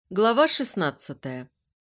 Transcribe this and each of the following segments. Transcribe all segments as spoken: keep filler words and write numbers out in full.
Глава шестнадцатая.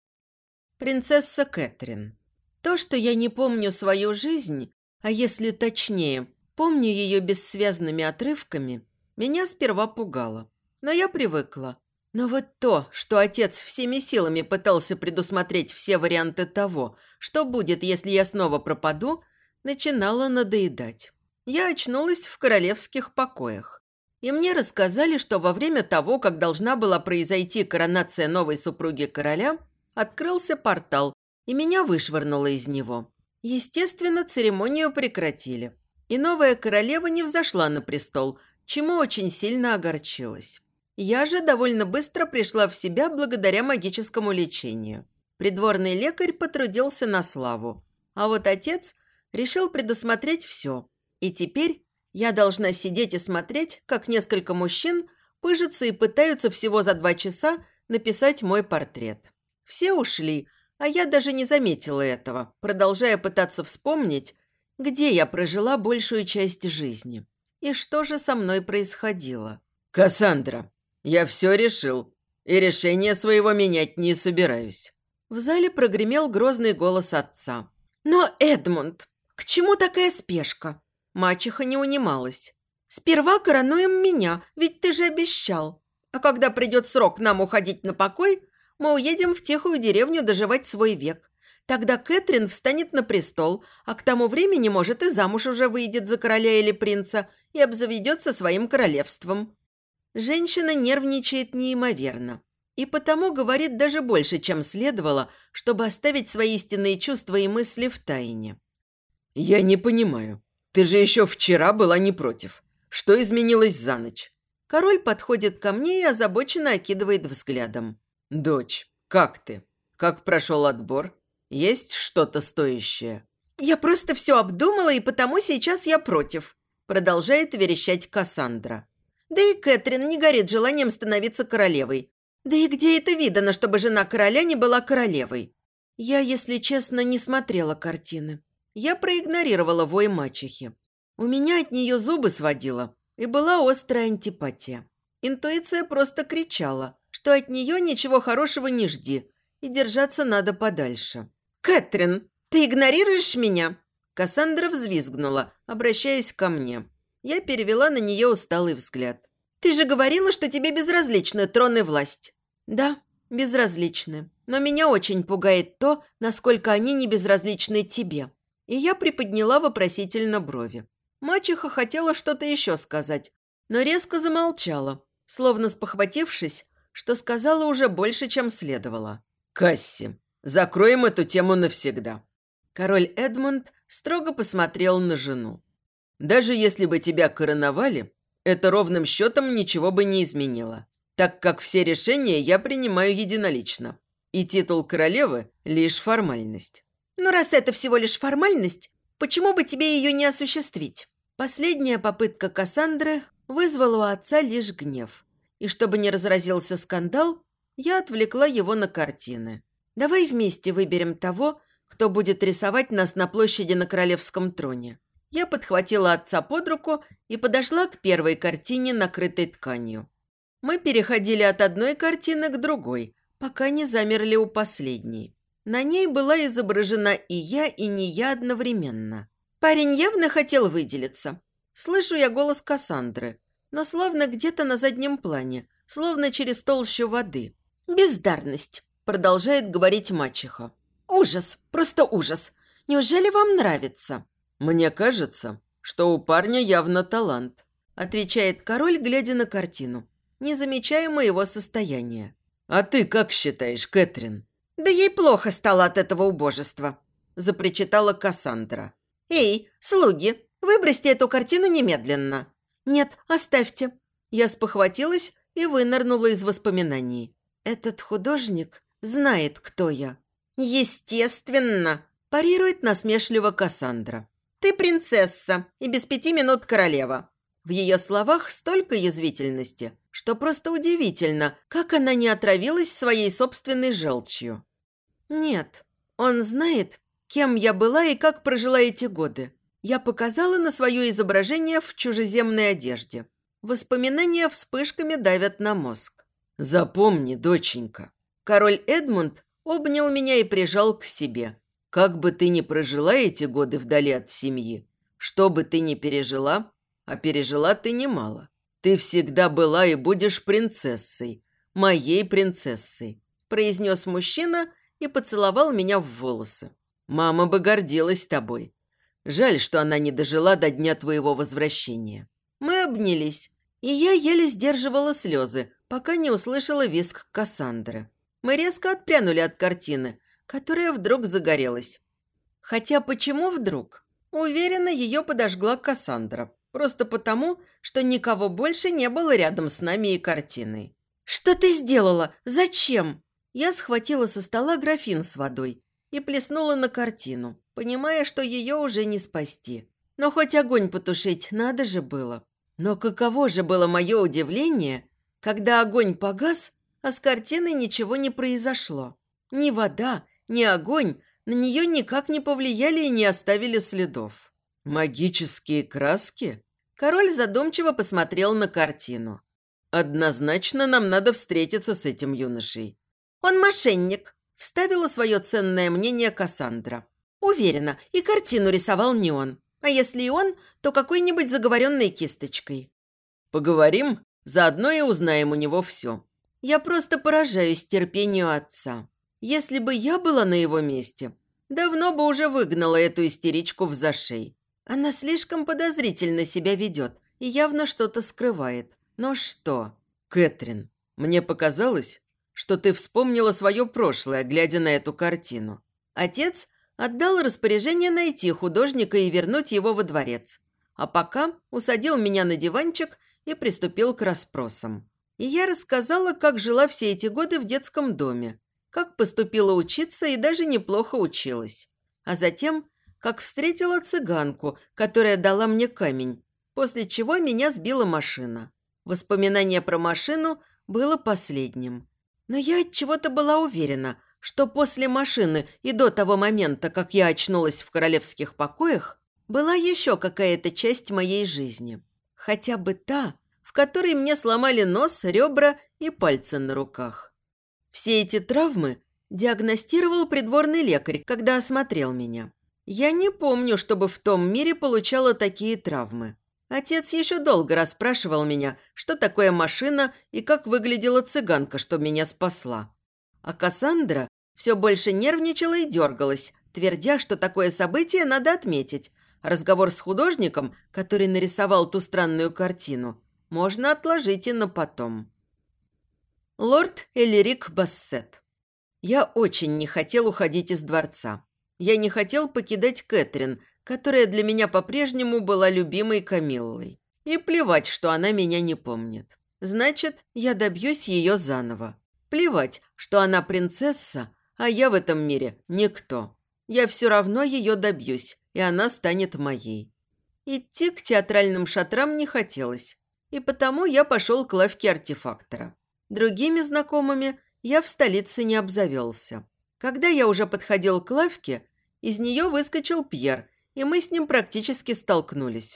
Принцесса Кэтрин. То, что я не помню свою жизнь, а если точнее, помню ее бессвязными отрывками, меня сперва пугало. Но я привыкла. Но вот то, что отец всеми силами пытался предусмотреть все варианты того, что будет, если я снова пропаду, начинало надоедать. Я очнулась в королевских покоях. И мне рассказали, что во время того, как должна была произойти коронация новой супруги короля, открылся портал, и меня вышвырнуло из него. Естественно, церемонию прекратили. И новая королева не взошла на престол, чему очень сильно огорчилась. Я же довольно быстро пришла в себя благодаря магическому лечению. Придворный лекарь потрудился на славу. А вот отец решил предусмотреть все. И теперь я должна сидеть и смотреть, как несколько мужчин пыжатся и пытаются всего за два часа написать мой портрет. Все ушли, а я даже не заметила этого, продолжая пытаться вспомнить, где я прожила большую часть жизни. И что же со мной происходило? «Кассандра, я все решил, и решение своего менять не собираюсь». В зале прогремел грозный голос отца. «Но, Эдмунд, к чему такая спешка?» Мачеха не унималась. «Сперва коронуем меня, ведь ты же обещал. А когда придет срок нам уходить на покой, мы уедем в тихую деревню доживать свой век. Тогда Кэтрин встанет на престол, а к тому времени, может, и замуж уже выйдет за короля или принца и обзаведется своим королевством». Женщина нервничает неимоверно. И потому говорит даже больше, чем следовало, чтобы оставить свои истинные чувства и мысли в тайне. «Я не понимаю. Ты же еще вчера была не против. Что изменилось за ночь?» Король подходит ко мне и озабоченно окидывает взглядом. «Дочь, как ты? Как прошел отбор? Есть что-то стоящее?» «Я просто все обдумала, и потому сейчас я против», продолжает верещать Кассандра. «Да и Кэтрин не горит желанием становиться королевой. Да и где это видано, чтобы жена короля не была королевой?» Я, если честно, не смотрела картины. Я проигнорировала вой мачехи. У меня от нее зубы сводило, и была острая антипатия. Интуиция просто кричала, что от нее ничего хорошего не жди, и держаться надо подальше. «Кэтрин, ты игнорируешь меня?» Кассандра взвизгнула, обращаясь ко мне. Я перевела на нее усталый взгляд. «Ты же говорила, что тебе безразличны трон и власть». «Да, безразличны. Но меня очень пугает то, насколько они не безразличны тебе». И я приподняла вопросительно брови. Мачеха хотела что-то еще сказать, но резко замолчала, словно спохватившись, что сказала уже больше, чем следовало. «Касси, закроем эту тему навсегда». Король Эдмунд строго посмотрел на жену. «Даже если бы тебя короновали, это ровным счетом ничего бы не изменило, так как все решения я принимаю единолично, и титул королевы – лишь формальность». «Ну, раз это всего лишь формальность, почему бы тебе ее не осуществить?» Последняя попытка Кассандры вызвала у отца лишь гнев. И чтобы не разразился скандал, я отвлекла его на картины. «Давай вместе выберем того, кто будет рисовать нас на площади на королевском троне». Я подхватила отца под руку и подошла к первой картине, накрытой тканью. Мы переходили от одной картины к другой, пока не замерли у последней. На ней была изображена и я, и не я одновременно. Парень явно хотел выделиться. Слышу я голос Кассандры, но словно где-то на заднем плане, словно через толщу воды. «Бездарность», – продолжает говорить мачеха. «Ужас, просто ужас. Неужели вам нравится?» «Мне кажется, что у парня явно талант», – отвечает король, глядя на картину, не замечая моего состояния. «А ты как считаешь, Кэтрин?» «Да ей плохо стало от этого убожества», – запричитала Кассандра. «Эй, слуги, выбросьте эту картину немедленно». «Нет, оставьте». Я спохватилась и вынырнула из воспоминаний. «Этот художник знает, кто я». «Естественно», – парирует насмешливо Кассандра. «Ты принцесса и без пяти минут королева». В ее словах столько язвительности, что просто удивительно, как она не отравилась своей собственной желчью. Нет, он знает, кем я была и как прожила эти годы. Я показала на свое изображение в чужеземной одежде. Воспоминания вспышками давят на мозг. Запомни, доченька». Король Эдмунд обнял меня и прижал к себе. «Как бы ты ни прожила эти годы вдали от семьи, что бы ты ни пережила, а пережила ты немало, ты всегда была и будешь принцессой, моей принцессой», произнес мужчина и поцеловал меня в волосы. «Мама бы гордилась тобой. Жаль, что она не дожила до дня твоего возвращения». Мы обнялись, и я еле сдерживала слезы, пока не услышала визг Кассандры. Мы резко отпрянули от картины, которая вдруг загорелась. Хотя почему вдруг? Уверена, ее подожгла Кассандра. Просто потому, что никого больше не было рядом с нами и картиной. «Что ты сделала? Зачем?» Я схватила со стола графин с водой и плеснула на картину, понимая, что ее уже не спасти. Но хоть огонь потушить надо же было. Но каково же было мое удивление, когда огонь погас, а с картиной ничего не произошло. Ни вода, ни огонь на нее никак не повлияли и не оставили следов. «Магические краски?» Король задумчиво посмотрел на картину. «Однозначно нам надо встретиться с этим юношей». «Он мошенник», – вставила свое ценное мнение Кассандра. «Уверена, и картину рисовал не он. А если и он, то какой-нибудь заговоренной кисточкой». «Поговорим, заодно и узнаем у него все». Я просто поражаюсь терпению отца. Если бы я была на его месте, давно бы уже выгнала эту истеричку в зашей. Она слишком подозрительно себя ведет и явно что-то скрывает. Но что? «Кэтрин, мне показалось, что ты вспомнила свое прошлое, глядя на эту картину». Отец отдал распоряжение найти художника и вернуть его во дворец. А пока усадил меня на диванчик и приступил к расспросам. И я рассказала, как жила все эти годы в детском доме, как поступила учиться и даже неплохо училась. А затем, как встретила цыганку, которая дала мне камень, после чего меня сбила машина. Воспоминание про машину было последним. Но я от чего-то была уверена, что после машины и до того момента, как я очнулась в королевских покоях, была еще какая-то часть моей жизни. Хотя бы та, в которой мне сломали нос, ребра и пальцы на руках. Все эти травмы диагностировал придворный лекарь, когда осмотрел меня. Я не помню, чтобы в том мире получала такие травмы. Отец еще долго расспрашивал меня, что такое машина и как выглядела цыганка, что меня спасла. А Кассандра все больше нервничала и дергалась, твердя, что такое событие надо отметить. Разговор с художником, который нарисовал ту странную картину, можно отложить и на потом. Лорд Элерик Бассет. Я очень не хотел уходить из дворца. Я не хотел покидать Кэтрин, которая для меня по-прежнему была любимой Камиллой. И плевать, что она меня не помнит. Значит, я добьюсь ее заново. Плевать, что она принцесса, а я в этом мире никто. Я все равно ее добьюсь, и она станет моей. Идти к театральным шатрам не хотелось, и потому я пошел к лавке артефактора. Другими знакомыми я в столице не обзавелся. Когда я уже подходил к лавке, из нее выскочил Пьер, и мы с ним практически столкнулись.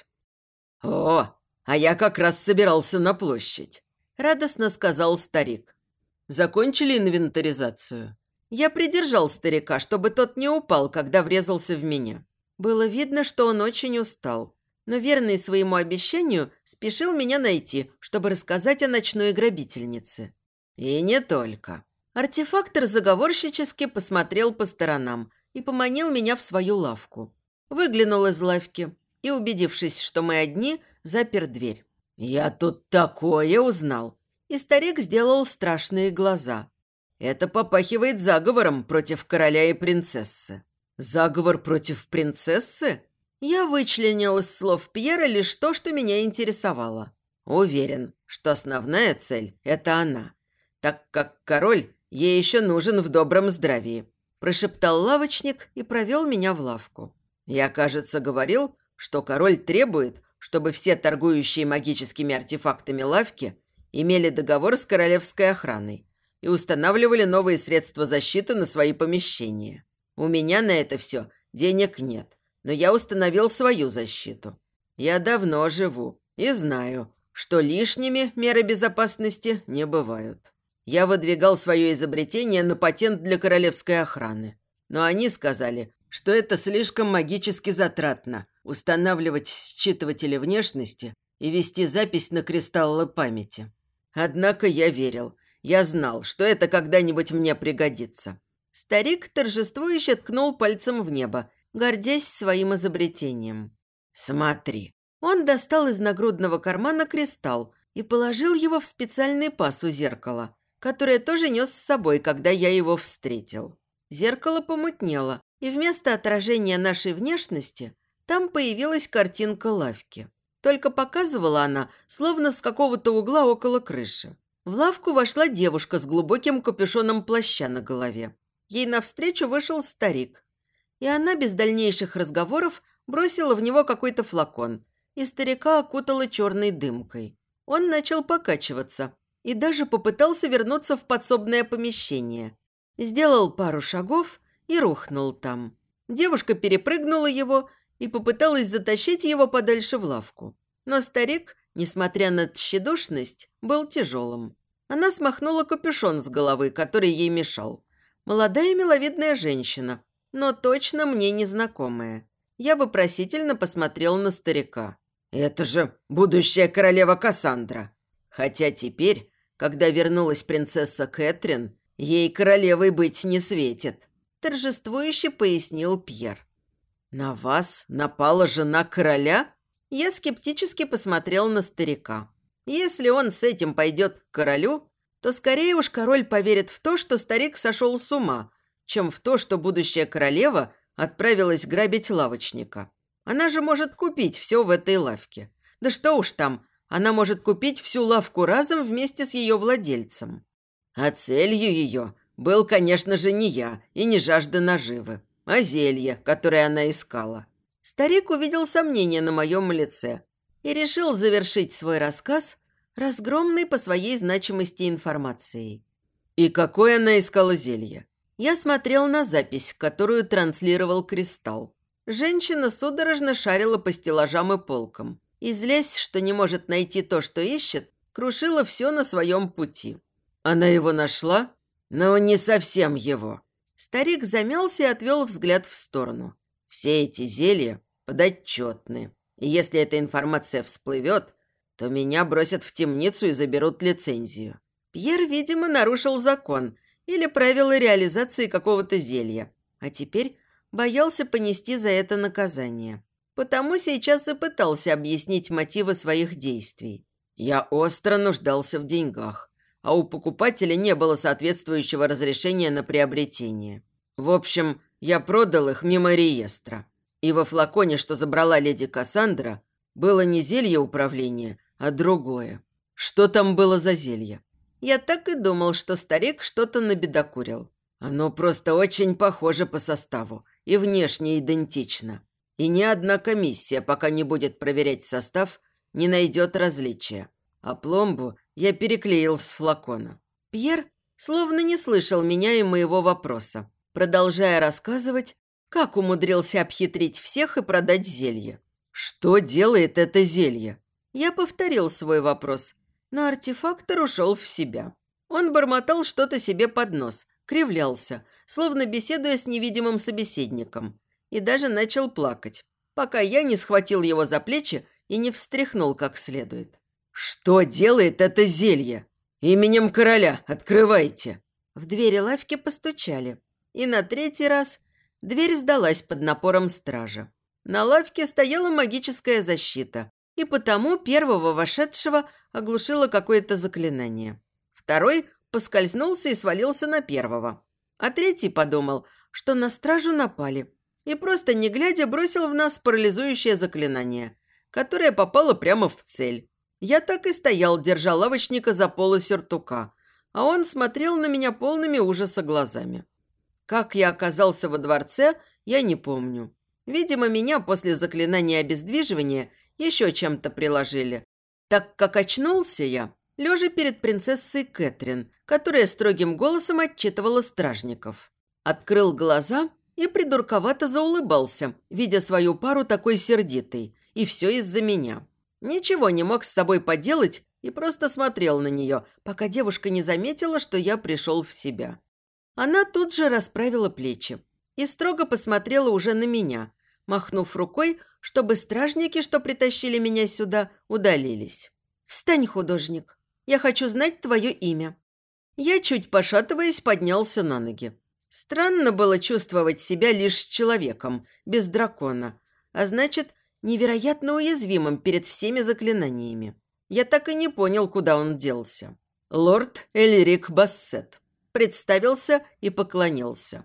«О, а я как раз собирался на площадь», – радостно сказал старик. «Закончили инвентаризацию?» Я придержал старика, чтобы тот не упал, когда врезался в меня. Было видно, что он очень устал, но верный своему обещанию спешил меня найти, чтобы рассказать о ночной грабительнице. И не только. Артефактор заговорщически посмотрел по сторонам и поманил меня в свою лавку. Выглянул из лавки и, убедившись, что мы одни, запер дверь. «Я тут такое узнал!» И старик сделал страшные глаза. «Это попахивает заговором против короля и принцессы». «Заговор против принцессы?» Я вычленил из слов Пьера лишь то, что меня интересовало. Уверен, что основная цель – это она, так как король ей еще нужен в добром здравии, прошептал лавочник и провел меня в лавку. Я, кажется, говорил, что король требует, чтобы все торгующие магическими артефактами лавки имели договор с королевской охраной и устанавливали новые средства защиты на свои помещения. У меня на это все денег нет, но я установил свою защиту. Я давно живу и знаю, что лишними меры безопасности не бывают. Я выдвигал свое изобретение на патент для королевской охраны. Но они сказали, что это слишком магически затратно – устанавливать считыватели внешности и вести запись на кристаллы памяти. Однако я верил. Я знал, что это когда-нибудь мне пригодится. Старик торжествующе ткнул пальцем в небо, гордясь своим изобретением. «Смотри». Он достал из нагрудного кармана кристалл и положил его в специальный паз у зеркала, которое тоже нес с собой, когда я его встретил. Зеркало помутнело, и вместо отражения нашей внешности там появилась картинка лавки. Только показывала она, словно с какого-то угла около крыши. В лавку вошла девушка с глубоким капюшоном плаща на голове. Ей навстречу вышел старик, и она без дальнейших разговоров бросила в него какой-то флакон, и старика окутала черной дымкой. Он начал покачиваться и даже попытался вернуться в подсобное помещение. Сделал пару шагов и рухнул там. Девушка перепрыгнула его и попыталась затащить его подальше в лавку. Но старик, несмотря на тщедушность, был тяжелым. Она смахнула капюшон с головы, который ей мешал. Молодая миловидная женщина, но точно мне незнакомая. Я вопросительно посмотрел на старика. «Это же будущая королева Кассандра. Хотя теперь, когда вернулась принцесса Кэтрин, ей королевой быть не светит», – торжествующе пояснил Пьер. «На вас напала жена короля?» Я скептически посмотрел на старика. Если он с этим пойдет к королю, то скорее уж король поверит в то, что старик сошел с ума, чем в то, что будущая королева отправилась грабить лавочника. Она же может купить все в этой лавке. Да что уж там, она может купить всю лавку разом вместе с ее владельцем. А целью ее был, конечно же, не я и не жажда наживы, а зелье, которое она искала. Старик увидел сомнение на моем лице и решил завершить свой рассказ разгромной по своей значимости информацией. И какое она искала зелье? Я смотрел на запись, которую транслировал кристалл. Женщина судорожно шарила по стеллажам и полкам и, злясь, что не может найти то, что ищет, крушила все на своем пути. Она его нашла? Но не совсем его. Старик замялся и отвел взгляд в сторону. Все эти зелья подотчетны. И если эта информация всплывет, то меня бросят в темницу и заберут лицензию. Пьер, видимо, нарушил закон или правила реализации какого-то зелья, а теперь боялся понести за это наказание. Потому сейчас и пытался объяснить мотивы своих действий. Я остро нуждался в деньгах, а у покупателя не было соответствующего разрешения на приобретение. В общем, я продал их мимо реестра. И во флаконе, что забрала леди Кассандра, было не зелье управления, а другое. Что там было за зелье? Я так и думал, что старик что-то набедокурил. Оно просто очень похоже по составу и внешне идентично. И ни одна комиссия, пока не будет проверять состав, не найдет различия. А пломбу я переклеил с флакона. Пьер словно не слышал меня и моего вопроса, продолжая рассказывать, как умудрился обхитрить всех и продать зелье. Что делает это зелье? Я повторил свой вопрос, но артефактор ушел в себя. Он бормотал что-то себе под нос, кривлялся, словно беседуя с невидимым собеседником, и даже начал плакать, пока я не схватил его за плечи и не встряхнул как следует. «Что делает это зелье? Именем короля открывайте!» В двери лавки постучали, и на третий раз дверь сдалась под напором стража. На лавке стояла магическая защита, и потому первого вошедшего оглушило какое-то заклинание. Второй поскользнулся и свалился на первого, а третий подумал, что на стражу напали, и просто не глядя бросил в нас парализующее заклинание, которое попало прямо в цель. Я так и стоял, держа лавочника за полы сюртука, а он смотрел на меня полными ужаса глазами. Как я оказался во дворце, я не помню. Видимо, меня после заклинания обездвиживания еще чем-то приложили, так как очнулся я, лежа перед принцессой Кэтрин, которая строгим голосом отчитывала стражников. Открыл глаза и придурковато заулыбался, видя свою пару такой сердитой, и все из-за меня. Ничего не мог с собой поделать и просто смотрел на нее, пока девушка не заметила, что я пришел в себя. Она тут же расправила плечи и строго посмотрела уже на меня, махнув рукой, чтобы стражники, что притащили меня сюда, удалились. «Встань, художник, я хочу знать твое имя». Я, чуть пошатываясь, поднялся на ноги. Странно было чувствовать себя лишь человеком, без дракона, а значит, невероятно уязвимым перед всеми заклинаниями. Я так и не понял, куда он делся. Лорд Эльрик Бассет. Представился и поклонился.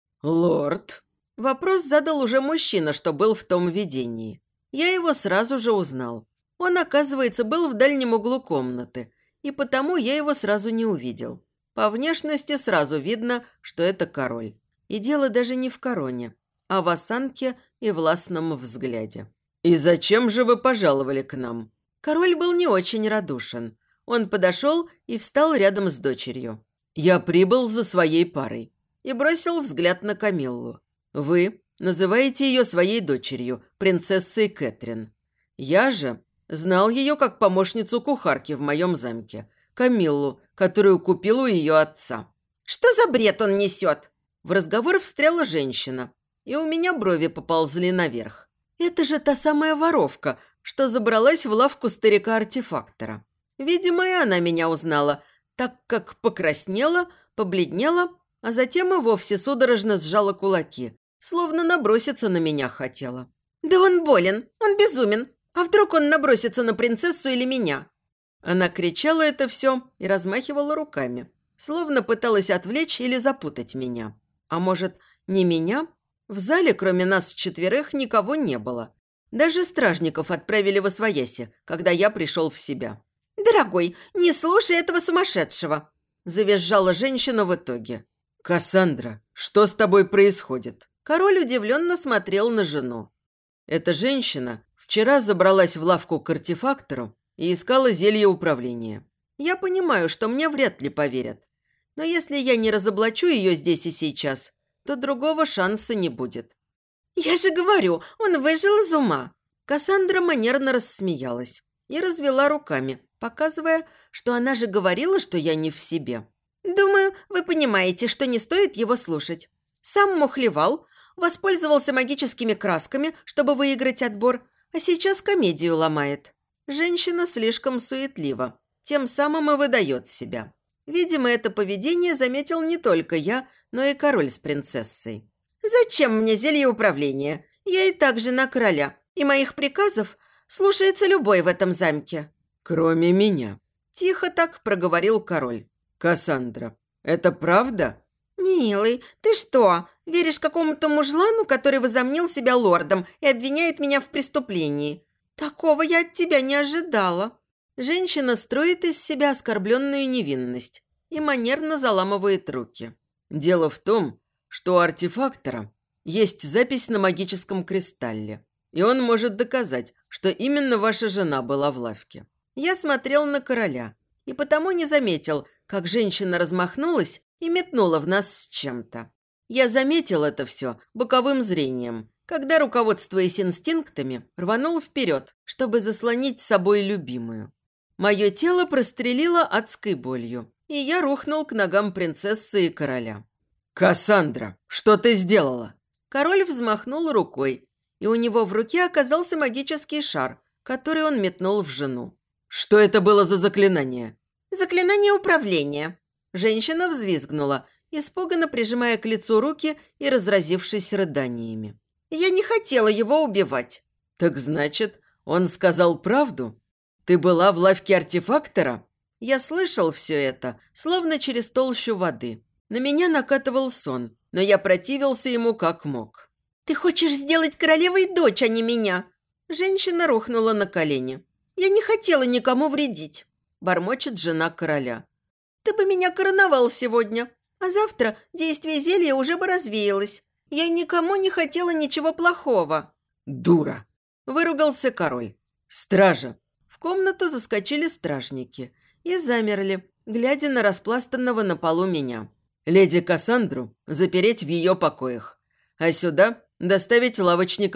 «Лорд?» Вопрос задал уже мужчина, что был в том видении. Я его сразу же узнал. Он, оказывается, был в дальнем углу комнаты, и потому я его сразу не увидел. По внешности сразу видно, что это король. И дело даже не в короне, а в осанке и властном взгляде. «И зачем же вы пожаловали к нам?» Король был не очень радушен. Он подошел и встал рядом с дочерью. «Я прибыл за своей парой» и бросил взгляд на Камиллу. «Вы называете ее своей дочерью, принцессой Кэтрин. Я же знал ее как помощницу кухарки в моем замке, Камиллу, которую купил у ее отца». «Что за бред он несет?» В разговор встряла женщина, и у меня брови поползли наверх. «Это же та самая воровка, что забралась в лавку старика-артефактора. Видимо, и она меня узнала, так как покраснела, побледнела, а затем и вовсе судорожно сжала кулаки, словно наброситься на меня хотела. «Да он болен, он безумен. А вдруг он набросится на принцессу или меня?» Она кричала это все и размахивала руками, словно пыталась отвлечь или запутать меня. А может, не меня? В зале, кроме нас четверых, никого не было. Даже стражников отправили в освояси, когда я пришел в себя. «Дорогой, не слушай этого сумасшедшего!» – завизжала женщина в итоге. «Кассандра, что с тобой происходит?» Король удивленно смотрел на жену. Эта женщина вчера забралась в лавку к артефактору и искала зелье управления. Я понимаю, что мне вряд ли поверят. Но если я не разоблачу ее здесь и сейчас, то другого шанса не будет. «Я же говорю, он выжил из ума!» Кассандра манерно рассмеялась и развела руками, показывая, что она же говорила, что я не в себе. «Думаю, вы понимаете, что не стоит его слушать. Сам мухлевал, воспользовался магическими красками, чтобы выиграть отбор, а сейчас комедию ломает. Женщина слишком суетлива, тем самым и выдает себя. Видимо, это поведение заметил не только я, но и король с принцессой. Зачем мне зелье управления? Я и так жена короля, и моих приказов слушается любой в этом замке». «Кроме меня», – тихо так проговорил король. «Кассандра, это правда?» «Милый, ты что, веришь какому-то мужлану, который возомнил себя лордом и обвиняет меня в преступлении? Такого я от тебя не ожидала». Женщина строит из себя оскорбленную невинность и манерно заламывает руки. «Дело в том, что у артефактора есть запись на магическом кристалле, и он может доказать, что именно ваша жена была в лавке». Я смотрел на короля и потому не заметил, как женщина размахнулась и метнула в нас с чем-то. Я заметил это все боковым зрением, когда, руководствуясь инстинктами, рванул вперед, чтобы заслонить с собой любимую. Мое тело прострелило адской болью, и я рухнул к ногам принцессы и короля. «Кассандра, что ты сделала?» Король взмахнул рукой, и у него в руке оказался магический шар, который он метнул в жену. «Что это было за заклинание?» «Заклинание управления». Женщина взвизгнула, испуганно прижимая к лицу руки и разразившись рыданиями. «Я не хотела его убивать». «Так значит, он сказал правду? Ты была в лавке артефактора?» Я слышал все это, словно через толщу воды. На меня накатывал сон, но я противился ему как мог. «Ты хочешь сделать королевой дочь, а не меня?» Женщина рухнула на колени. «Я не хотела никому вредить», – бормочет жена короля. «Ты бы меня короновал сегодня, а завтра действие зелья уже бы развеялось. Я никому не хотела ничего плохого». «Дура!» – выругался король. «Стража!» В комнату заскочили стражники и замерли, глядя на распластанного на полу меня. «Леди Кассандру запереть в ее покоях, а сюда доставить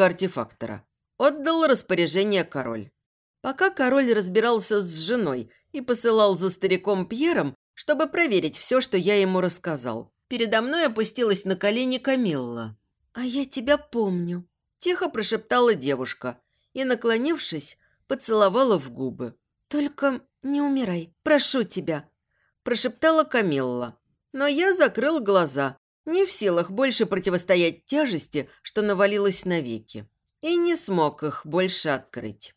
лавочника-артефактора». Отдал распоряжение король. Пока король разбирался с женой и посылал за стариком Пьером, чтобы проверить все, что я ему рассказал. Передо мной опустилась на колени Камилла. «А я тебя помню», – тихо прошептала девушка и, наклонившись, поцеловала в губы. «Только не умирай, прошу тебя», – прошептала Камилла. Но я закрыл глаза, не в силах больше противостоять тяжести, что навалилась навеки, и не смог их больше открыть.